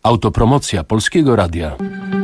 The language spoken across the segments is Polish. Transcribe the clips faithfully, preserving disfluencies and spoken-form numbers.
Autopromocja Polskiego Radia.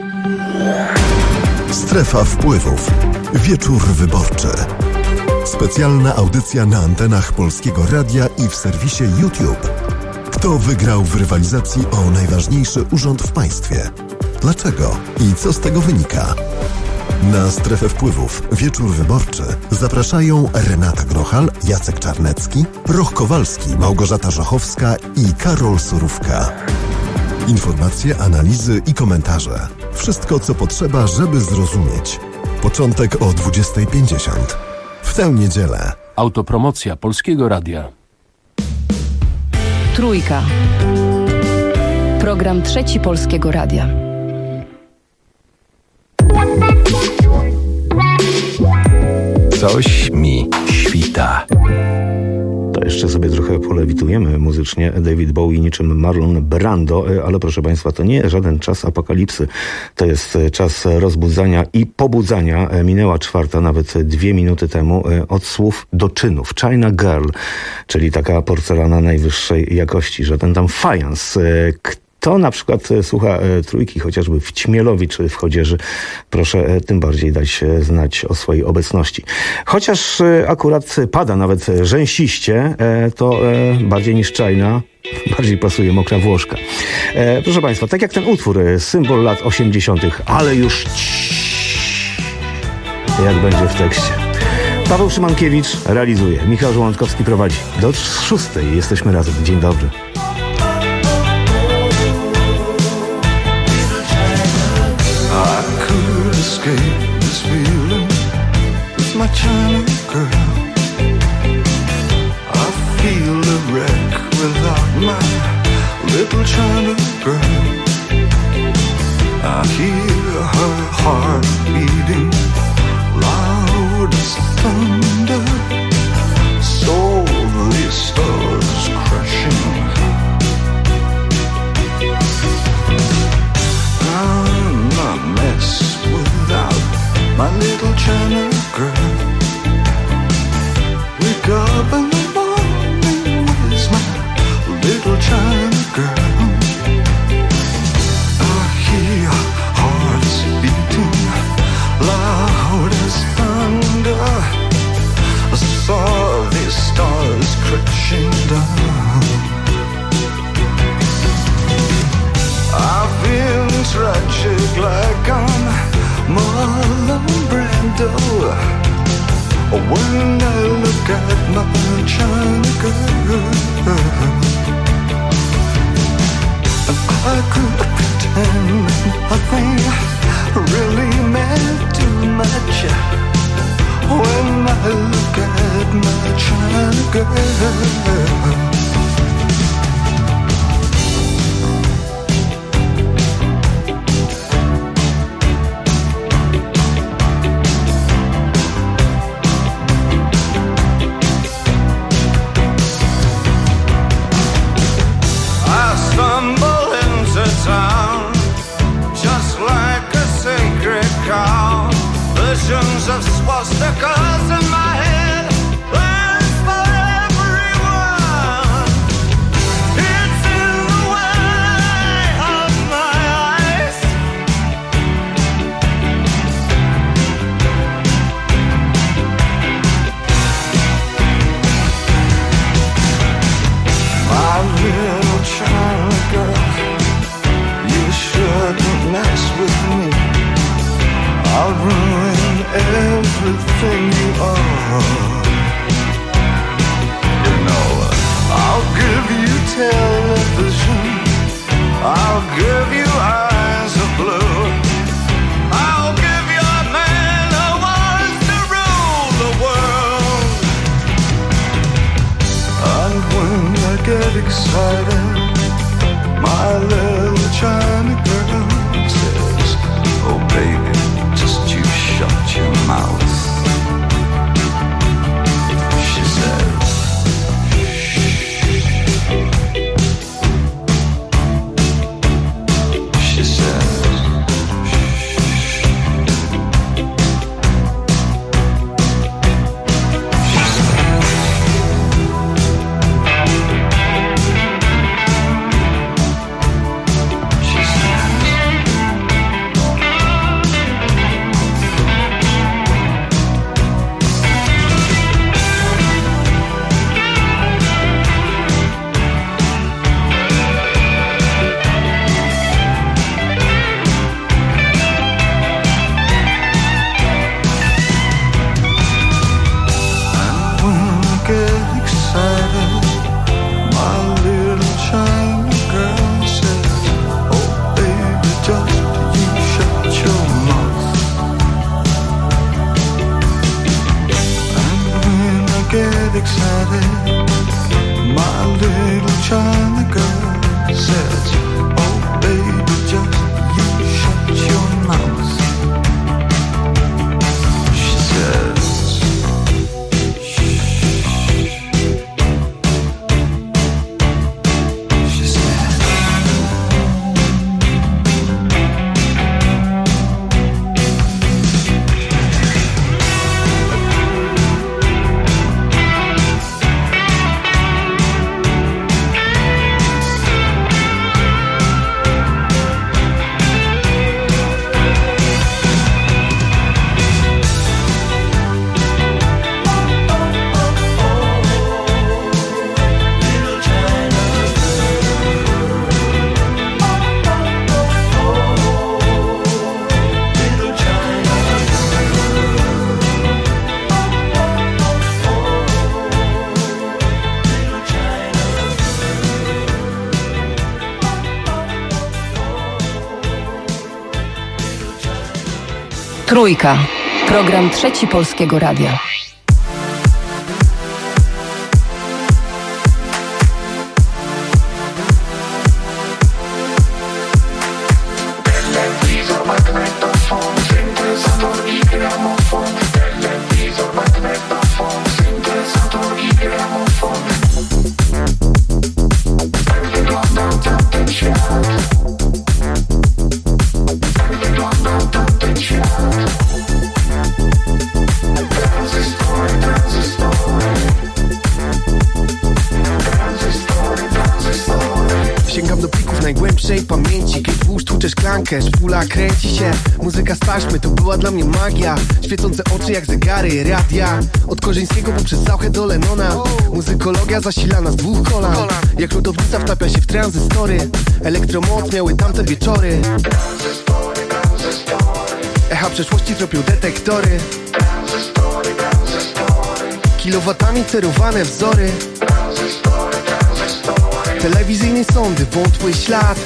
Strefa wpływów. Wieczór wyborczy. Specjalna audycja na antenach Polskiego Radia i w serwisie YouTube. Kto wygrał w rywalizacji o najważniejszy urząd w państwie? Dlaczego? I co z tego wynika? Na Strefę Wpływów Wieczór Wyborczy zapraszają Renata Grochal, Jacek Czarnecki, Roch Kowalski, Małgorzata Żochowska i Karol Surówka. Informacje, analizy i komentarze. Wszystko, co potrzeba, żeby zrozumieć. Początek o dwudziesta pięćdziesiąt. W tę niedzielę. Autopromocja Polskiego Radia. Trójka. Program Trzeci Polskiego Radia. Coś mi świta. To jeszcze sobie trochę polewitujemy muzycznie. David Bowie niczym Marlon Brando, ale proszę Państwa, to nie żaden czas apokalipsy. To jest czas rozbudzania i pobudzania. Minęła czwarta, nawet dwie minuty temu, od słów do czynów. China Girl, czyli taka porcelana najwyższej jakości, żaden tam fajans. Kto na przykład słucha e, trójki, chociażby w Ćmielowi czy w Chodzieży, proszę e, tym bardziej dać e, znać o swojej obecności. Chociaż e, akurat pada nawet rzęsiście, e, to e, bardziej niż China, bardziej pasuje mokra Włoszka. E, proszę Państwa, tak jak ten utwór, e, symbol lat osiemdziesiątych, ale już ciii, jak będzie w tekście. Paweł Szymankiewicz realizuje, Michał Żołądkowski prowadzi. Do szóstej jesteśmy razem. Dzień dobry. Escape this feeling with my China girl. I feel a wreck without my little China girl. I hear her heart beating loud as thunder, softly stars crashing. I'm a mess without my little China girl. Wake up in the morning, where's my little China girl? I hear hearts beating loud as thunder. I saw these stars crashing down. I've been tragic like I'm Marlon Brando. When I look at my China girl, I could pretend nothing really meant too much. When I look at my China girl. Visions of swastikas in my head, plans for everyone. It's in the way of my eyes. My little China girl, you shouldn't mess with me. I'll ruin everything you are. You know, I'll give you television, I'll give you eyes of blue, I'll give you a man who wants to rule the world. And when I get excited, my little China girl says, oh baby, you shut your mouth. She says, she says, she daddy. My little China girl says, oh baby, just you shut your mouth. She says, Trójka. Program Trzeci Polskiego Radia. Pamięci, kiedy włóż tłucze szklankę, szpula kręci się. Muzyka z taśmy to była dla mnie magia. Świecące oczy jak zegary, radia. Od Korzyńskiego poprzez Zauchę do Lennona. Muzykologia zasilana z dwóch kolan. Jak lodownica wtapia się w tranzystory. Elektromoc miały tamte wieczory. Echa przeszłości tropią detektory. Kilowatami cerowane wzory. Telewizyjne sądy, wątły ślad.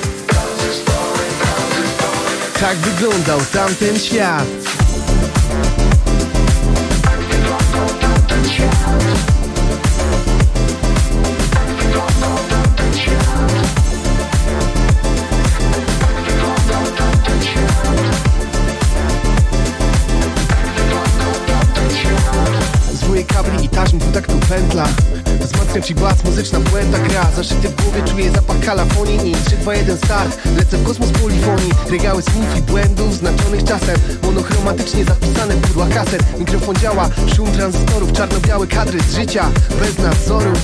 Tak wyglądał tamten świat. Zły kabli i taśm, tak tu pętla. Wzmacniam ci bas, muzyczna błęda gra. Zaszyty w głowie czuję zapach kalafonii. I trzy, dwa, jeden start, lecę w kosmos polifonii. Regały słów i błędów znaczonych czasem. Monochromatycznie zapisane pudła kaset. Mikrofon działa, szum tranzystorów. Czarno-białe kadry z życia, bez nadzoru.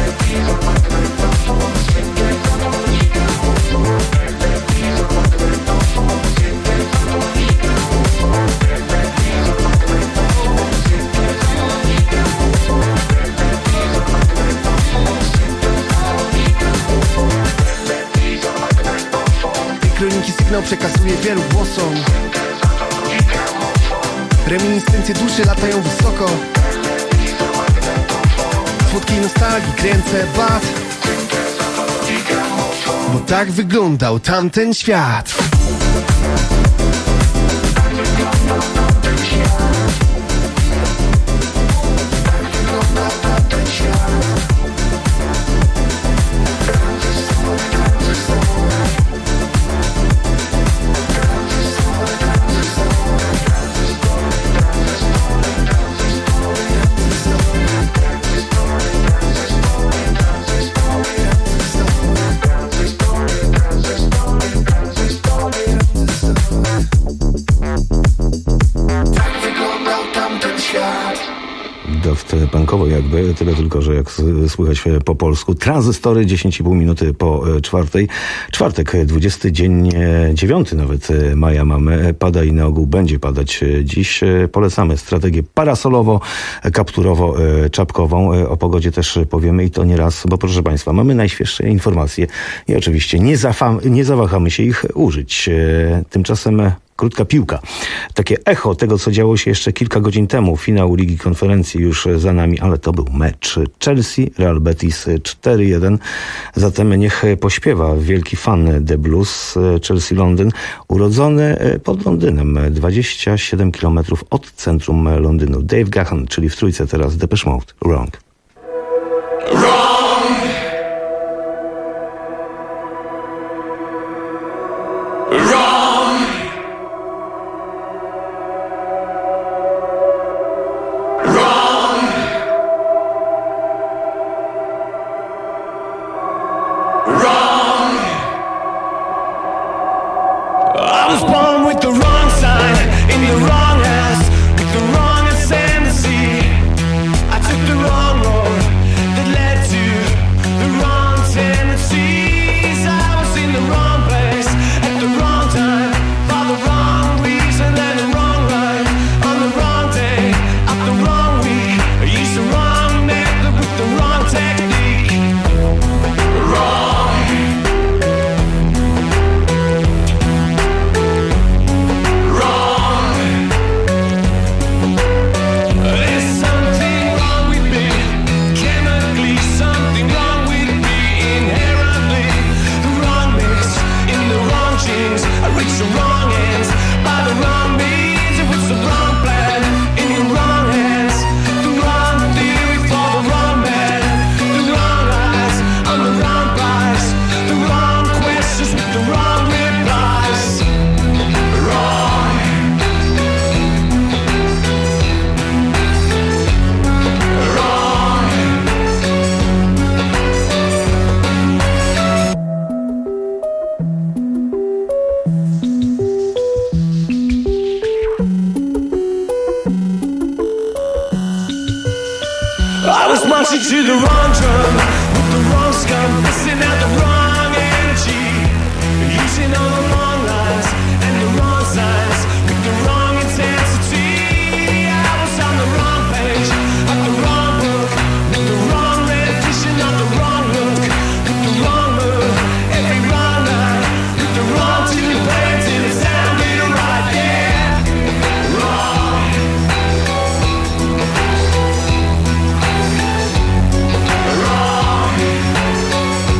Kroniki sygnał przekazuje wielu głosom. Reminiscencje duszy latają wysoko. Słodkiej nostalgii kręcę bat. Bo tak wyglądał tamten świat. punkowo jakby, tyle tylko, że jak słychać po polsku. Tranzystory, dziesięć i pół minuty po czwartej. Czwartek, dwudziesty dzień, dziewiąty nawet maja mamy. Pada i na ogół będzie padać dziś. Polecamy strategię parasolową, kapturowo, czapkową. O pogodzie też powiemy i to nie raz, bo proszę Państwa, mamy najświeższe informacje i oczywiście nie, zafa- nie zawahamy się ich użyć. Tymczasem krótka piłka. Takie echo tego, co działo się jeszcze kilka godzin temu. Finał Ligi Konferencji już za nami, ale to był mecz Chelsea, Real Betis cztery jeden. Zatem niech pośpiewa wielki fan The Blues Chelsea Londyn, urodzony pod Londynem, dwadzieścia siedem kilometrów od centrum Londynu. Dave Gahan, czyli w trójce teraz Depeche Mode, Wrong. Wrong.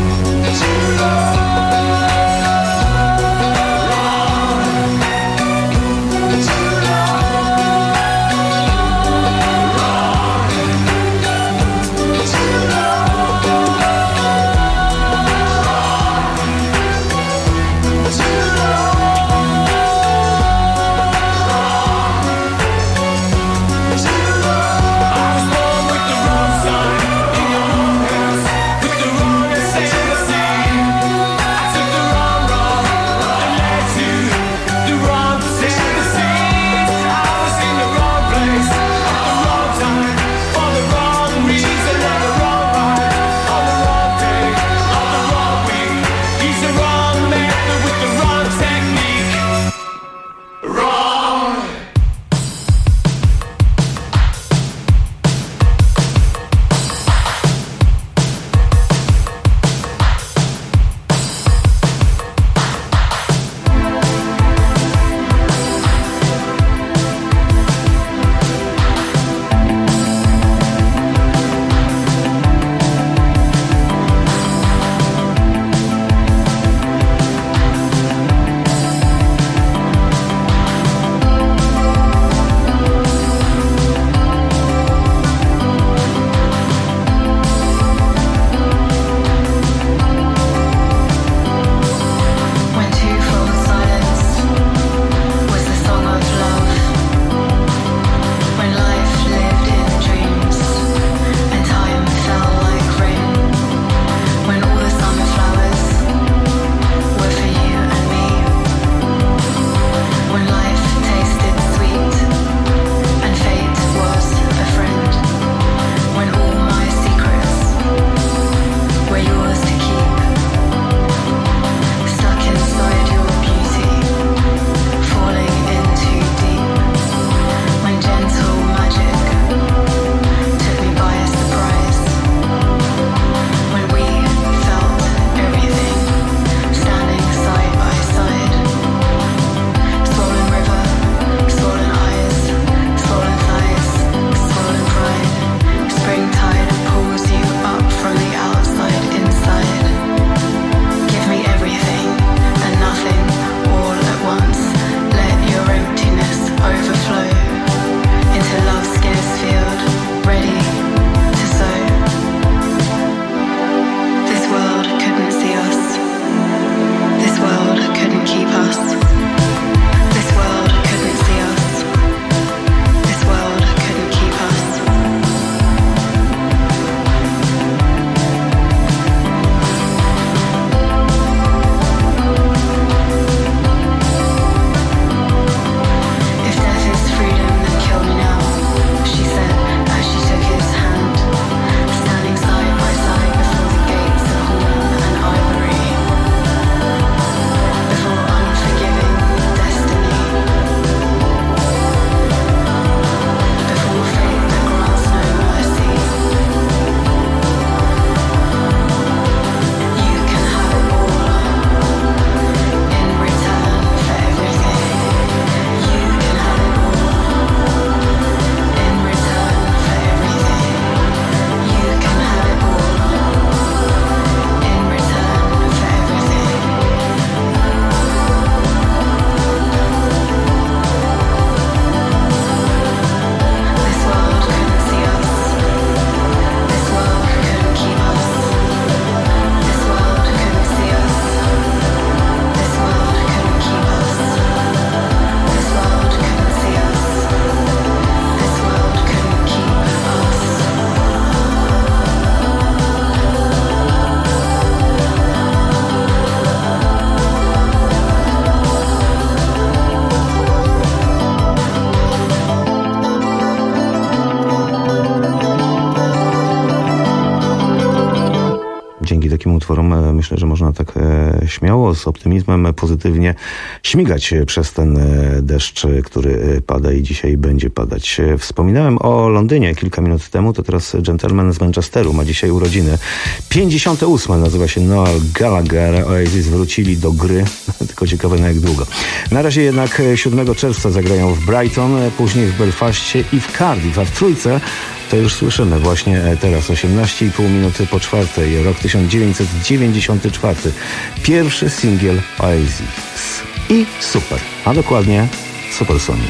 dzięki takim utworom myślę, że można tak śmiało, z optymizmem, pozytywnie śmigać przez ten deszcz, który pada i dzisiaj będzie padać. Wspominałem o Londynie kilka minut temu, to teraz gentleman z Manchesteru ma dzisiaj urodziny. pięćdziesiąte ósme, nazywa się Noel Gallagher. Oasis wrócili do gry, tylko ciekawe na jak długo. Na razie jednak siódmego czerwca zagrają w Brighton, później w Belfaście i w Cardiff, a w trójce to już słyszymy właśnie teraz, osiemnaście i pół minuty po czwartej, rok tysiąc dziewięćset dziewięćdziesiąty czwarty. Pierwszy singiel Oasis i Super, a dokładnie Supersonic.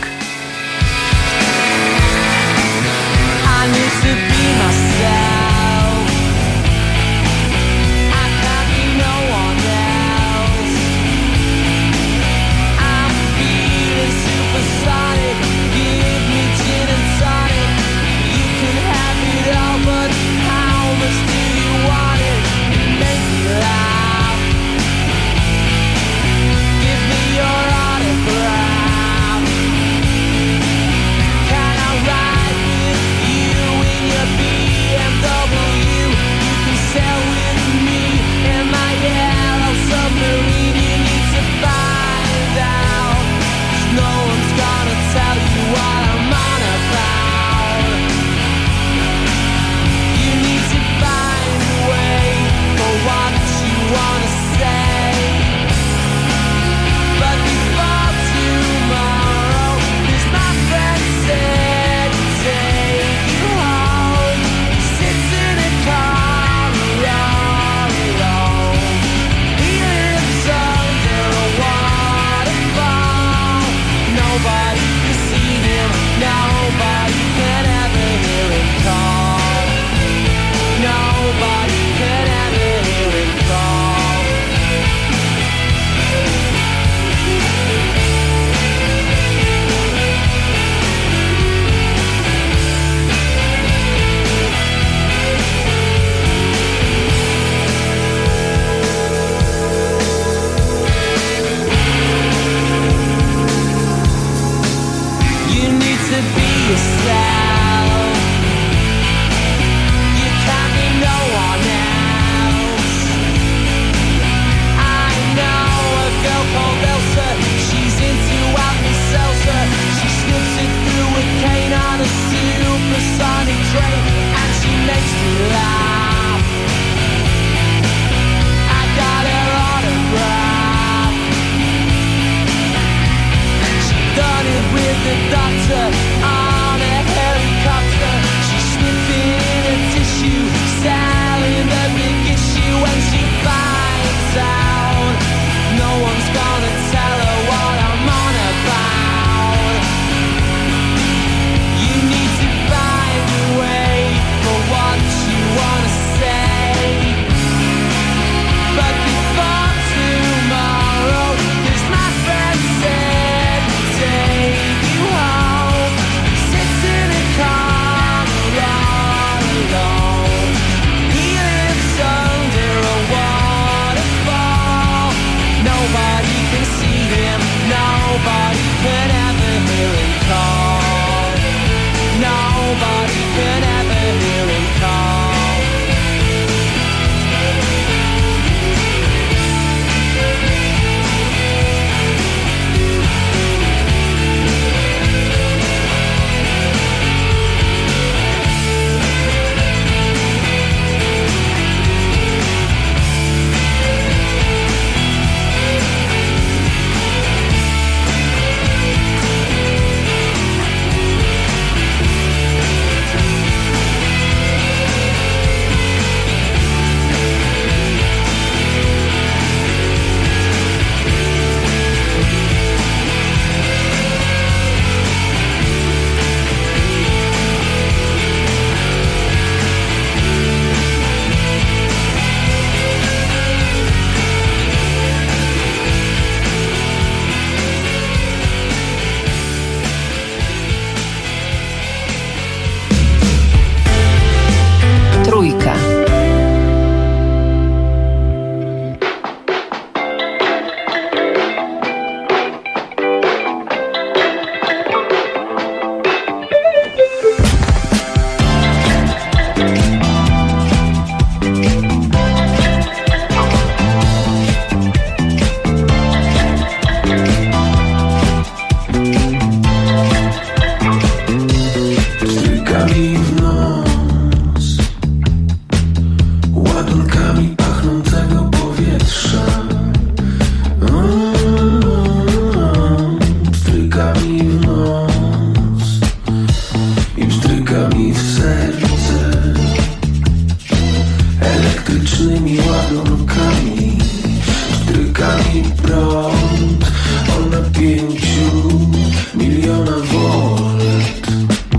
I need to be myself. I can't be no one else. I'm feeling supersonic. Give me gin and tonic. You can have it all, but how much do you want it? Make me laugh. Give me your autograph. Can I ride with you in your Strzałami w serce, elektrycznymi ładunkami, pstrykami prąd o napięciu miliona volt.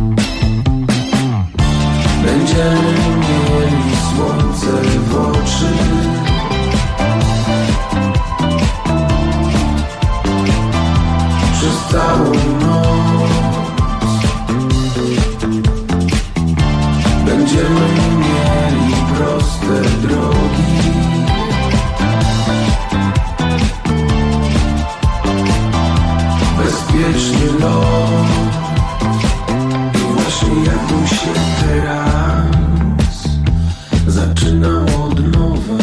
Będziemy mieli słońce w oczy, przez całą noc. Będziemy mieli proste drogi, bezpieczny lot. I właśnie jadą się teraz, zaczynam od nowa,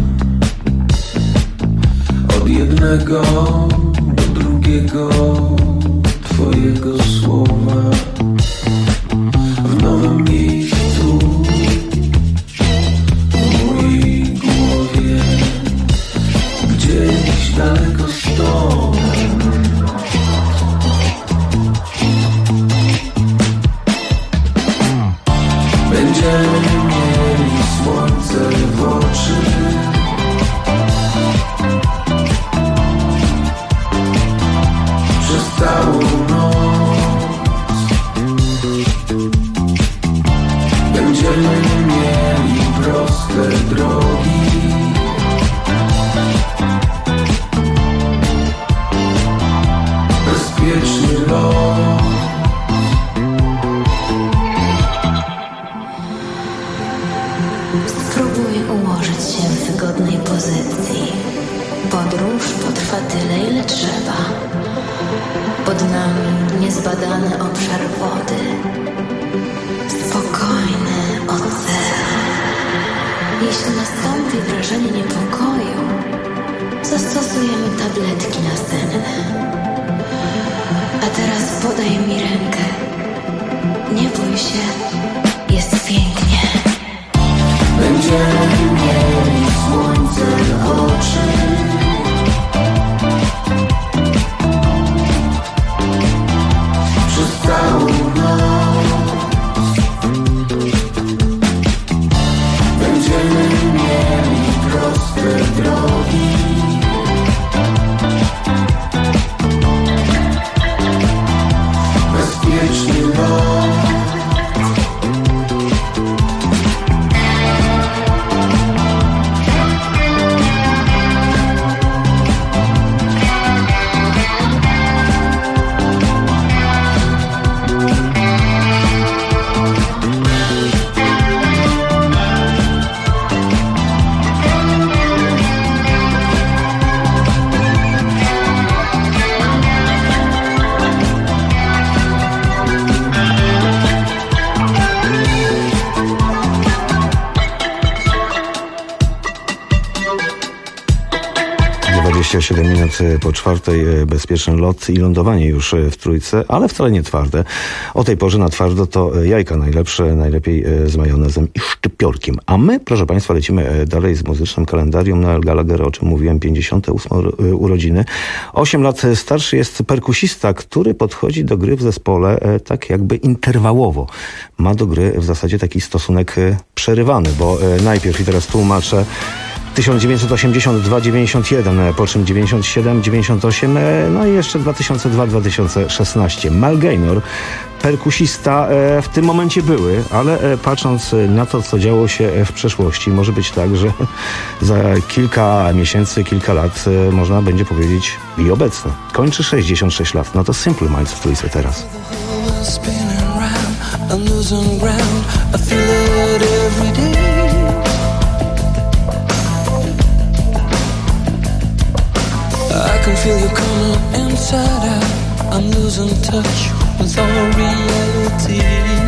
od jednego do drugiego twojego słowa. W nowym miejscu, w mojej głowie, gdzieś daleko stąd. Będziemy mieli słońce w oczy, przez całą noc. Będziemy mieli proste drogi, bezpieczny lot. Spróbuj ułożyć się w wygodnej pozycji. Podróż potrwa tyle, ile trzeba. Pod nami niezbadany obszar wody, spokojny ocean. Jeśli nastąpi wrażenie niepokoju, zastosujemy tabletki nasenne. A teraz podaj mi rękę. Nie bój się, jest pięknie. Będziemy mieli słońce w oczy, przez całą noc. Będziemy mieli proste drogi, bezpieczny lot. dwadzieścia siedem minut po czwartej, bezpieczny lot i lądowanie już w Trójce, ale wcale nie twarde. O tej porze na twardo to jajka najlepsze, najlepiej z majonezem i szczypiorkiem. A my, proszę Państwa, lecimy dalej z muzycznym kalendarium. Noel Gallagher, o czym mówiłem, pięćdziesiąte ósme urodziny. osiem lat starszy jest perkusista, który podchodzi do gry w zespole tak jakby interwałowo. Ma do gry w zasadzie taki stosunek przerywany, bo najpierw, i teraz tłumaczę, tysiąc dziewięćset osiemdziesiąt dwa dziewięćdziesiąt jeden, po czym dziewięćdziesiąt siedem dziewięćdziesiąt osiem, no i jeszcze dwa tysiące dwa dwa tysiące szesnaście. Mal Gaynor, perkusista, w tym momencie były, ale patrząc na to, co działo się w przeszłości, może być tak, że za kilka miesięcy, kilka lat można będzie powiedzieć i obecny. Kończy sześćdziesiąt sześć lat. No to Simple Minds w Trójce teraz. I can feel you coming inside out. I'm losing touch with all reality.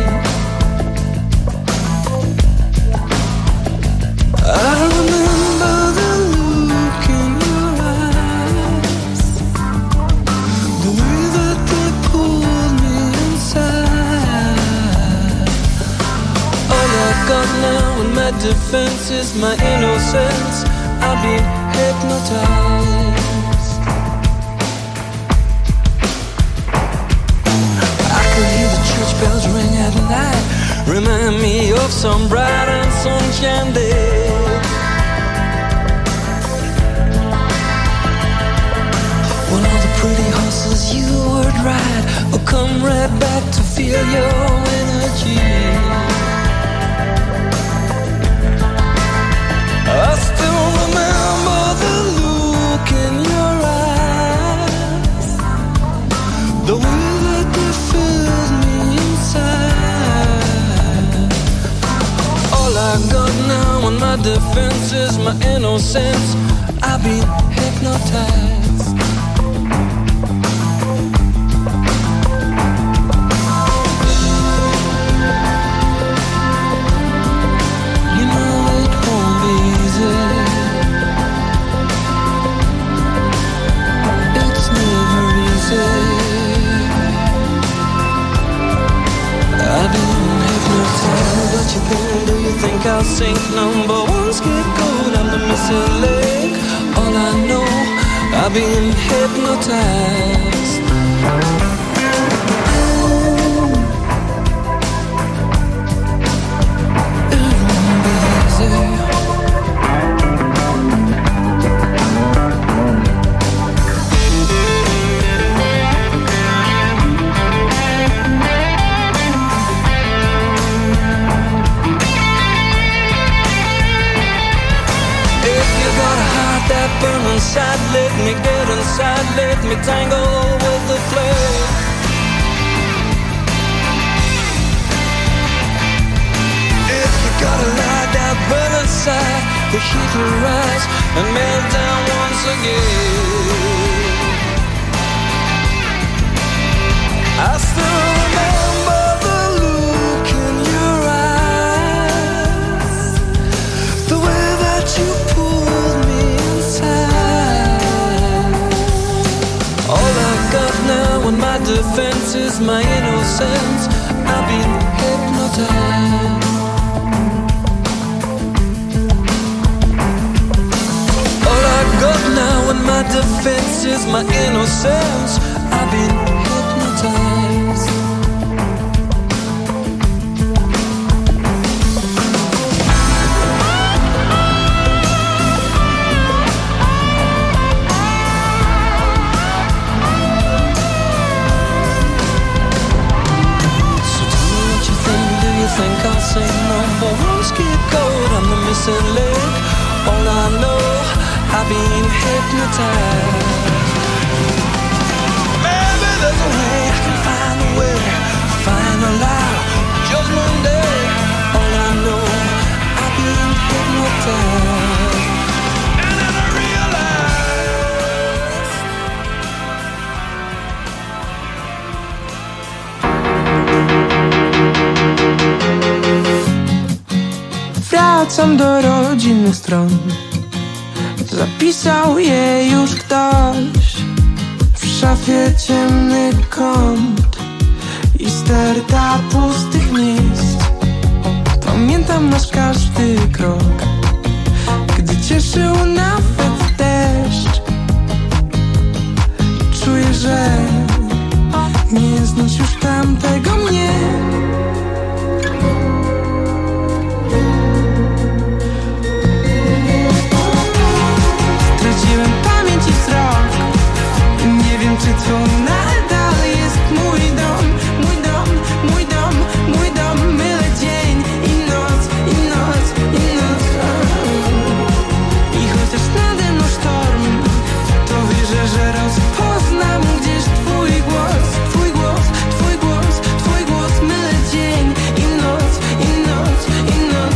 I remember the look in your eyes, the way that they pulled me inside. All I've got now in my defense is my innocence. I've been hypnotized. Bells ring at night. Remind me of some bright and sunshine day. When all the pretty horses you would ride will come right back to feel your energy. I still remember the look in your eyes, the way that you filled me inside. All I got now on my defense is my innocence. I've been hypnotized. Do you think I'll sink? Number one scapegoat, I'm the missing link. All I know, I've been hypnotized. It won't be easy. That burn inside, let me get inside, let me tangle with the flame. If you gotta lie down, burn inside, the heat will rise and melt down once again. I still remember the look in your eyes, the way that you pulled me. All I've got now on my defense is my innocence. I've been hypnotized. All I've got now on my defense is my innocence. I've been hypnotized. Think I'll say number one scapegoat, I'm the missing link. All I know, I've been hypnotized. Maybe there's a way I can find a way, find a lie, judgment day. All I know, I've been hypnotized. And then I realized wracam do rodzinnych stron. Zapisał je już ktoś. W szafie ciemny kąt i sterta pustych miejsc. Pamiętam nasz każdy krok, gdy cieszył nawet deszcz. Czuję, że nie znasz już tamtego mnie. Straciłem pamięć i wzrok. Nie wiem, czy to nadal jest mój dom. Mój dom, mój dom, mój dom. Mylę dzień i noc, i noc, i noc. I chociaż nade mną sztorm, to wierzę, że rozpoznam gdzieś twój głos. Twój głos, twój głos, twój głos. Mylę dzień i noc, i noc, i noc.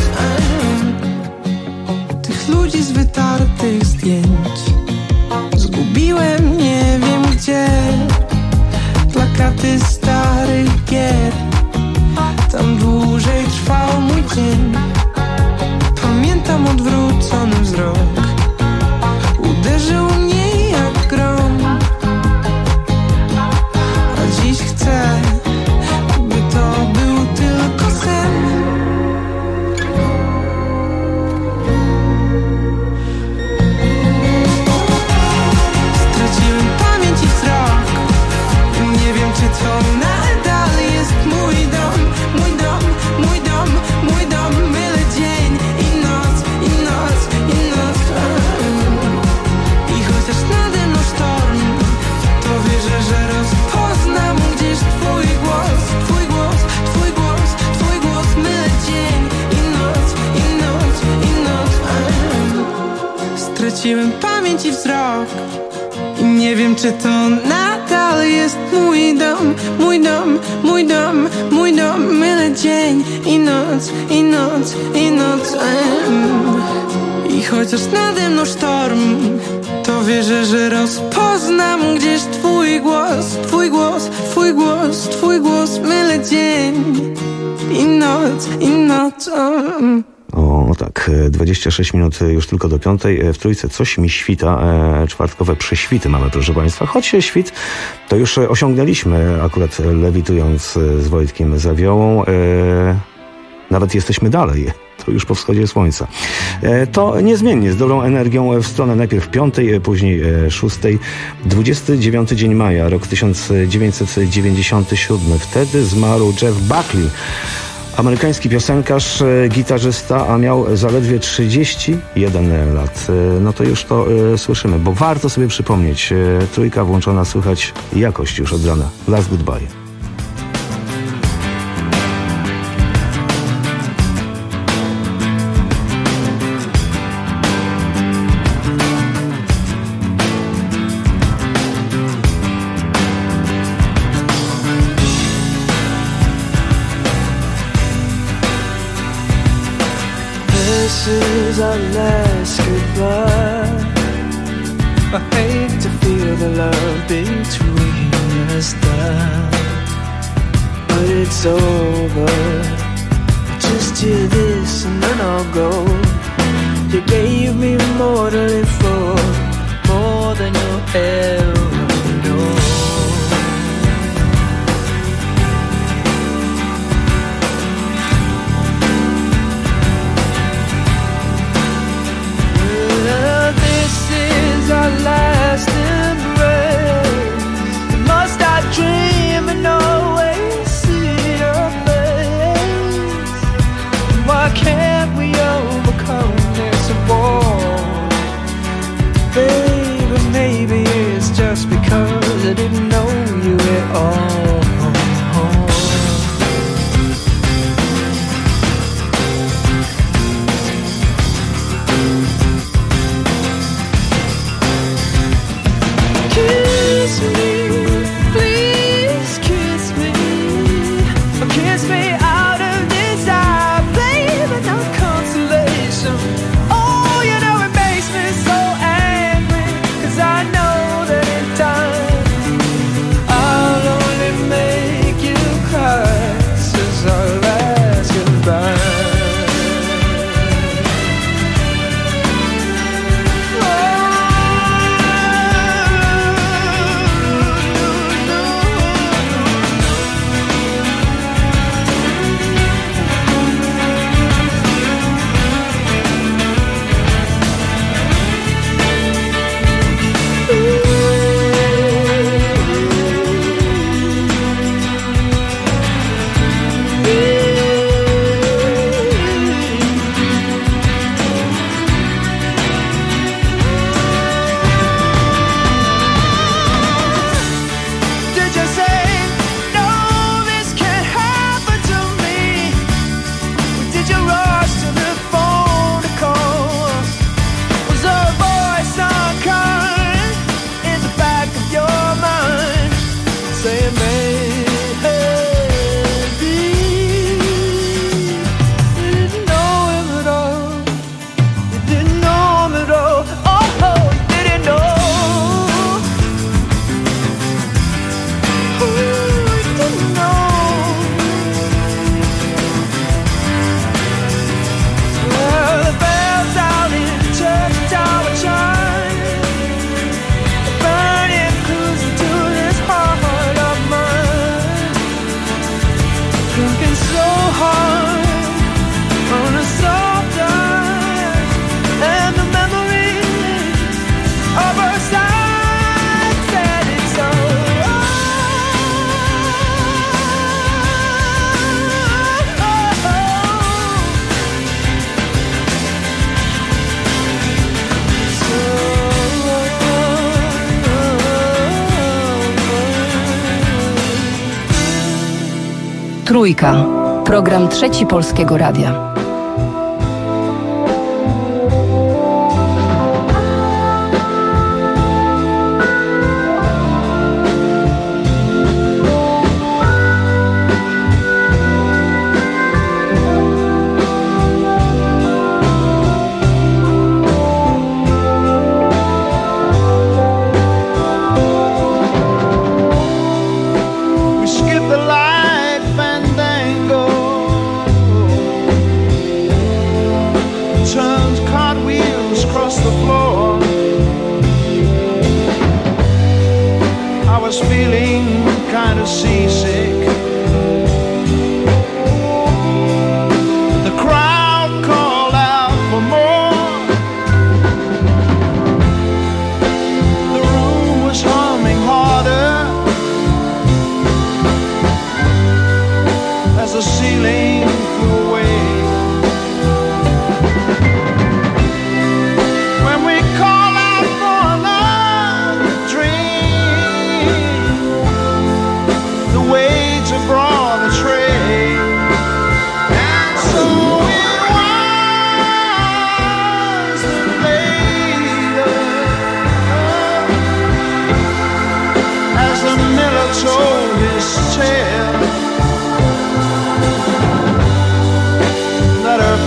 Tych ludzi z wytartych zdjęć zgubiłem, nie wiem gdzie. Plakaty starych gier, tam dłużej trwał mój dzień. Pamiętam odwrócony wzrok, uderzył mnie jak grom. A dziś chcę, by to był tylko sen. Straciłem pamięć i wzrok. Nie wiem, czy to nadal jest mój dom. Mój dom, mój dom. straciłem pamięć i wzrok i nie wiem, czy to nadal jest mój dom, mój dom, mój dom, mój dom. Mylę dzień i noc, i noc, i noc em. I chociaż nade mną sztorm, to wierzę, że rozpoznam gdzieś twój głos, twój głos, twój głos, twój głos. Mylę dzień i noc, i noc em. O tak, dwadzieścia sześć minut już tylko do piątej. W Trójce coś mi świta. Czwartkowe prześwity mamy, proszę Państwa. Choć świt to już osiągnęliśmy, akurat lewitując z Wojtkiem Zawiołą. Nawet jesteśmy dalej. To już po wschodzie słońca. To niezmiennie, z dobrą energią w stronę najpierw piątej, później szóstej. dwudziesty dziewiąty dzień maja, rok tysiąc dziewięćset dziewięćdziesiąty siódmy. Wtedy zmarł Jeff Buckley. Amerykański piosenkarz, gitarzysta, a miał zaledwie trzydzieści jeden lat. No to już to y, słyszymy, bo warto sobie przypomnieć. Y, trójka włączona, słychać jakość już od rana. Last Goodbye. This is our last goodbye. I hate to feel the love between us die, but it's over. Just hear this and then I'll go. You gave me more to live for, more than you'll ever know. Our last embrace. Must I dream and always see your face? Why can't we overcome this wall? Baby, maybe it's just because I didn't know you at all. Kiss me, please kiss me, kiss me out of this eye, baby, no consolation. Oh, you know it makes me so angry, 'cause I know that in time I'll only make you cry. This is our last goodbye. Trójka. Program Trzeci Polskiego Radia.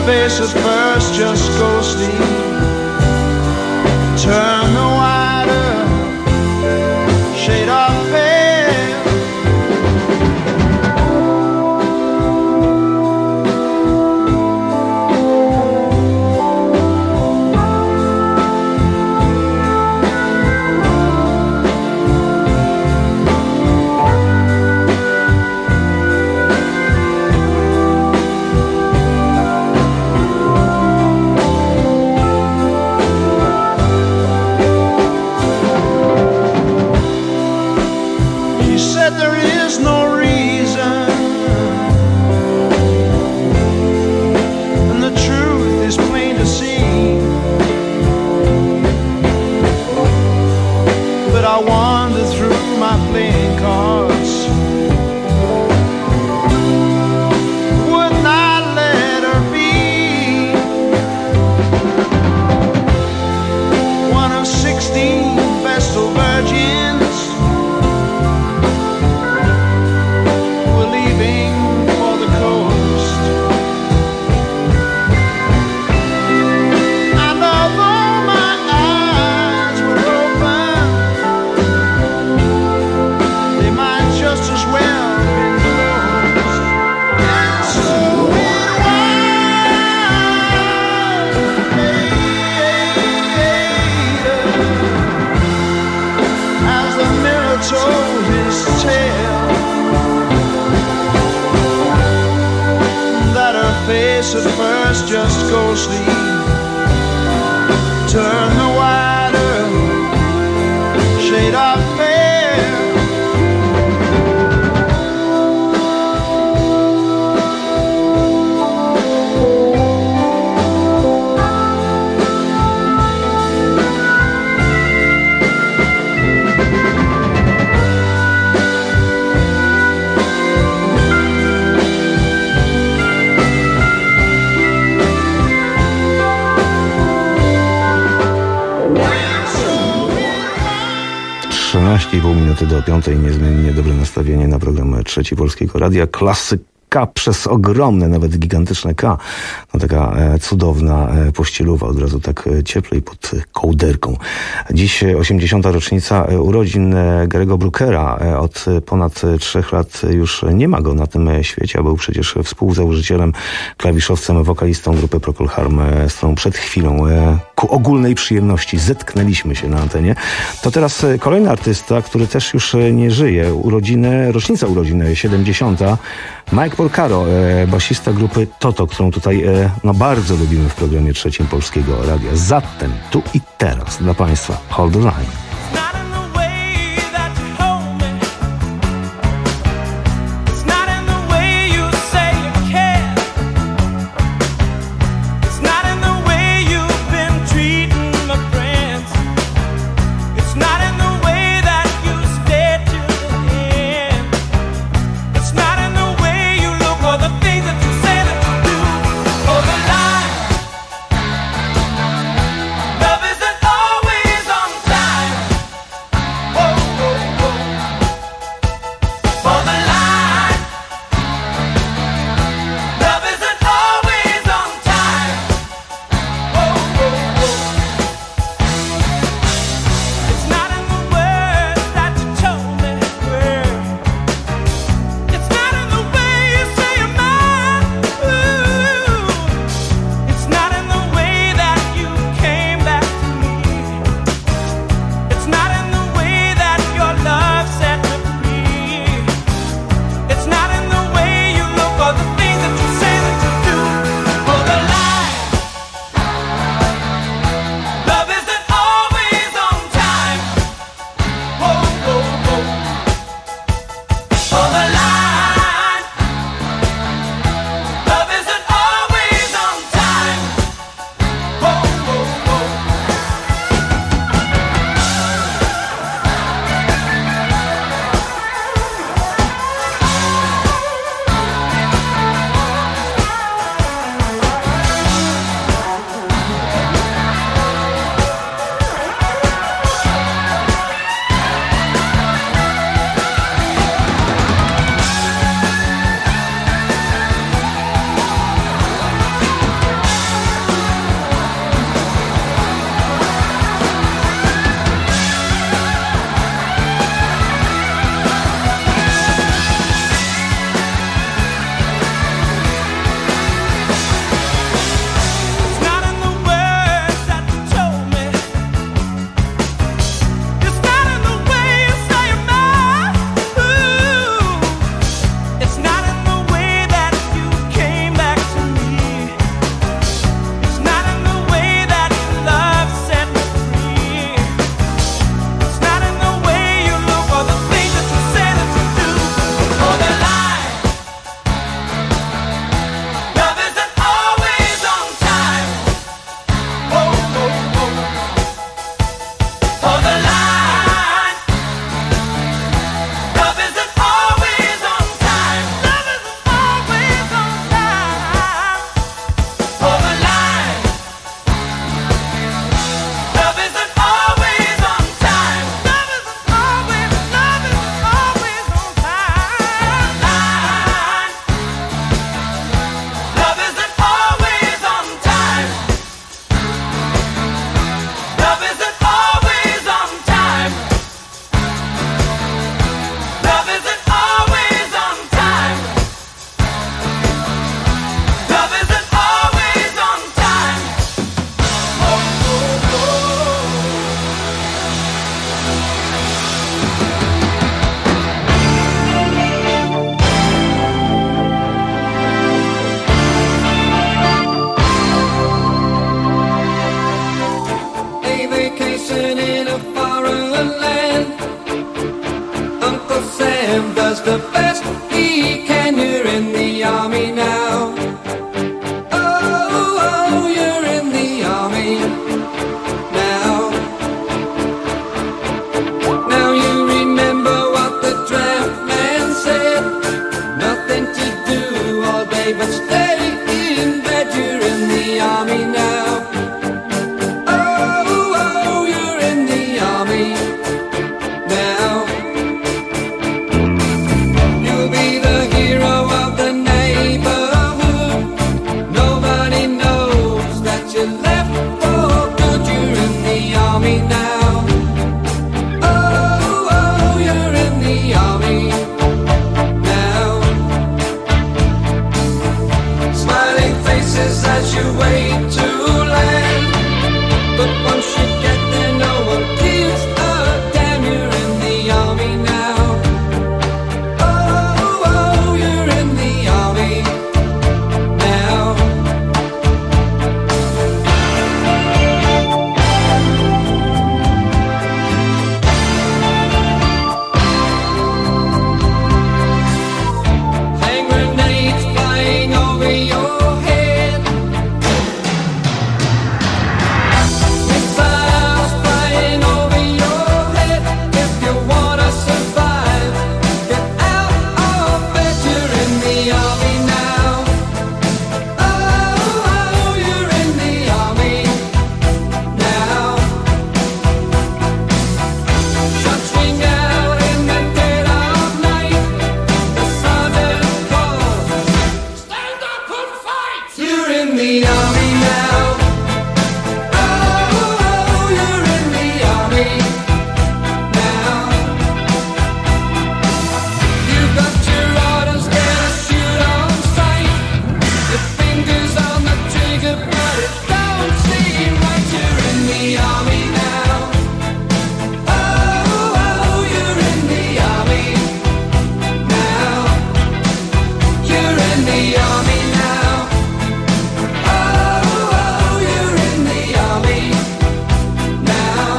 face at first just go sleep. Turn the wider shade of pale. At first just go sleep. Turn the wider shade of pale. trzynaście i pół minuty do piątej, niezmiennie dobre nastawienie na program Trzeci Polskiego Radia. Klasyka przez ogromne, nawet gigantyczne K. No taka e, cudowna e, pościeluwa, od razu tak e, cieplej pod e, kołderką. Dziś osiemdziesiąta rocznica e, urodzin e, Gary'ego Brookera. E, od e, ponad e, trzech lat już nie ma go na tym e, świecie, a był przecież współzałożycielem, klawiszowcem, wokalistą grupy Procol Harum, e, z którą przed chwilą e, ku ogólnej przyjemności zetknęliśmy się na antenie. To teraz e, kolejny artysta, który też już e, nie żyje. Urodziny, rocznica urodziny siedemdziesiąta. Mike Porcaro, e, basista grupy Toto, którą tutaj e, no bardzo lubimy w programie Trzecim Polskiego Radia. Zatem tu i teraz dla Państwa Hold the Line. Love isn't always on time. places that you wait to land. But once you get there, no one gives a damn. You're in the army now. Oh, oh, you're in the army now. Hand grenades flying over your head. Missiles flying over your head. If you wanna survive, get out of bed. You're in the army now. Oh, oh, you're in the army now. Shots ring out in the dead of night. The sergeant calls, stand up and fight. You're in the army now. Oh, oh, you're in the army now. You've got your orders, gotta shoot on sight. Your fingers on the trigger, but it don't seem right. You're in the army now. Oh, oh, you're in the army now. You're in the army now. Oh, oh, you're in the army now.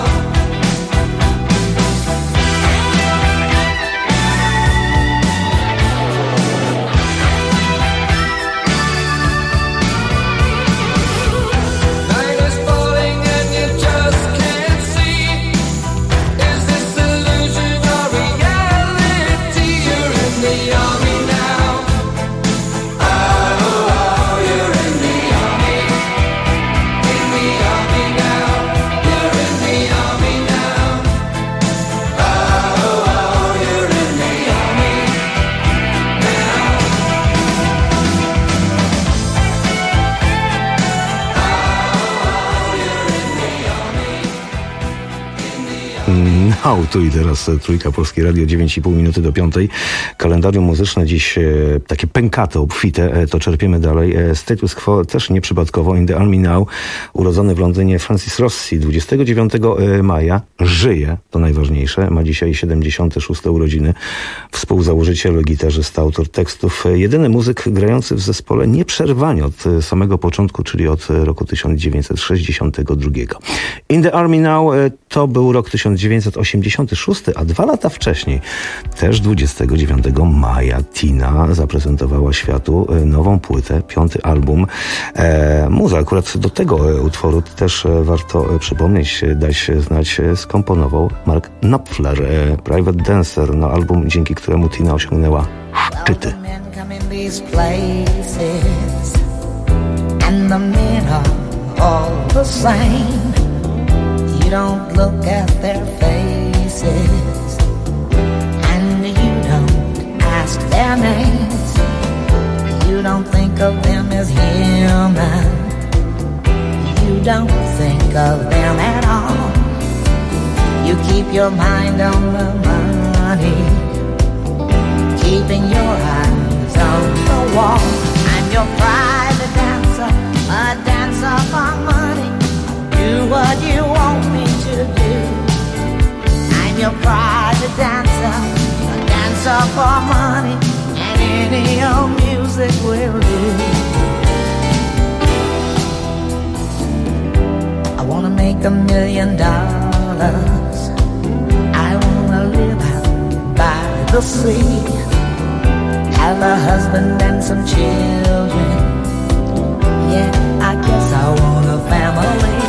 Night is falling and you just can't see. Is this illusion or reality? You're in the army now. Oh, oh, you're in the army. In the army now. You're in the army now. Oh, oh, you're in the army now. Now, tu i teraz e, Trójka Polskie Radio, dziewięć i pół minuty do piątej. Kalendarium muzyczne dziś e, takie pękate, obfite, e, to czerpiemy dalej. E, Status Quo też nieprzypadkowo, In the Army Now, urodzony w Londynie Francis Rossi dwudziestego dziewiątego maja, żyje, to najważniejsze, ma dzisiaj siedemdziesiąte szóste urodziny. Współzałożyciel, gitarzysta, autor tekstów, e, jedyny muzyk grający w zespole nieprzerwanie od e, samego początku, czyli od e, roku tysiąc dziewięćset sześćdziesiątego drugiego. In the Army Now e, to był rok tysiąc dziewięćset osiemdziesiąty szósty, a dwa lata wcześniej, też dwudziestego dziewiątego maja, Tina zaprezentowała światu e, nową płytę, piąty album. E, muza akurat do tego e, utworu też e, warto e, przypomnieć, e, dać się znać, e, skomponował Mark Knopfler, e, Private Dancer, no album, dzięki któremu Tina osiągnęła szczyty. Men come in these places, and the men are all the same. You don't look at their faces, and you don't ask their names. You don't think of them as human. You don't think of them at all. You keep your mind on the money, keeping your eyes on the wall. I'm your private dancer, a dancer for money. Do what you want me to do. I'm your private dancer, a dancer for money, and any old music will do. I wanna make a million dollars. I wanna live out by the sea, have a husband and some children. Yeah, I guess I want a family.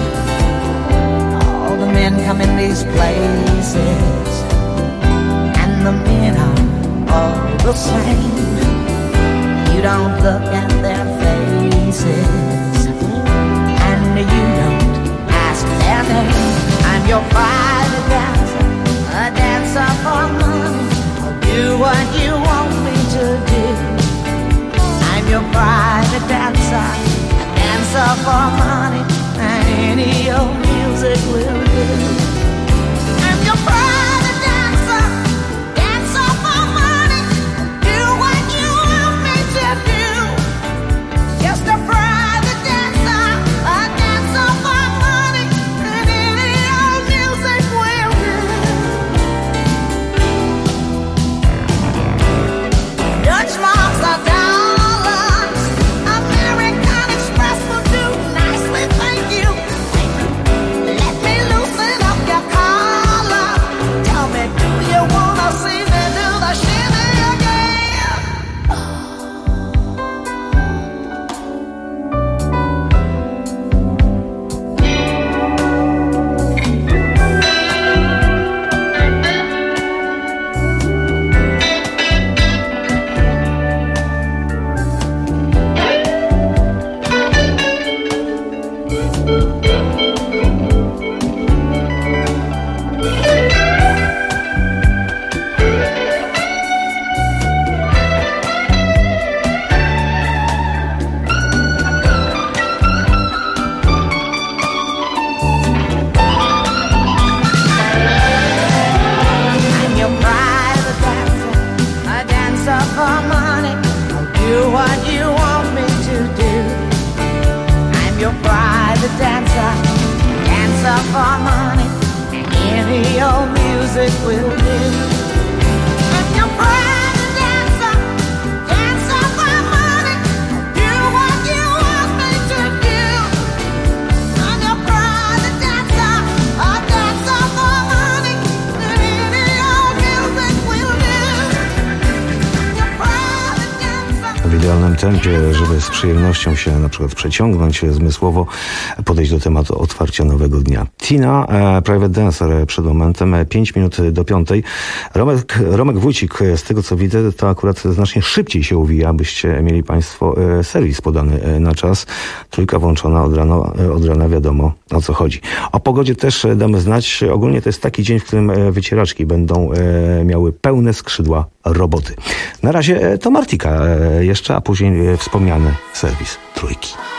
All the men come in these places, and the men are all the same. You don't look at their faces, and you don't ask their name. I'm your private dancer, a dancer for money. I'll do what you want me to do. I'm your private dancer, a dancer for money, and any old music will do. I'm your private dancer, dancer for money. Do what you want me to do. Just a private any old music will do. If you're proud to dance up, dance up for money, do what you want me to do. If you're proud to dance up, or dance up for money, any old music will do. If you're proud to dance up. W idealnym tempie, żeby z przyjemnością się na przykład przeciągnąć zmysłowo, podejść do tematu otwarcia nowego dnia. Tina, e, Private Dancer przed momentem, pięć minut do piątej. Romek, Romek Wójcik, z tego co widzę, to akurat znacznie szybciej się uwija, abyście mieli Państwo e, serwis podany e, na czas. Trójka włączona od rana, e, od rana wiadomo o co chodzi. O pogodzie też damy znać. Ogólnie to jest taki dzień, w którym e, wycieraczki będą e, miały pełne skrzydła roboty. Na razie e, to Martika e, jeszcze, a później e, wspomniany serwis Trójki.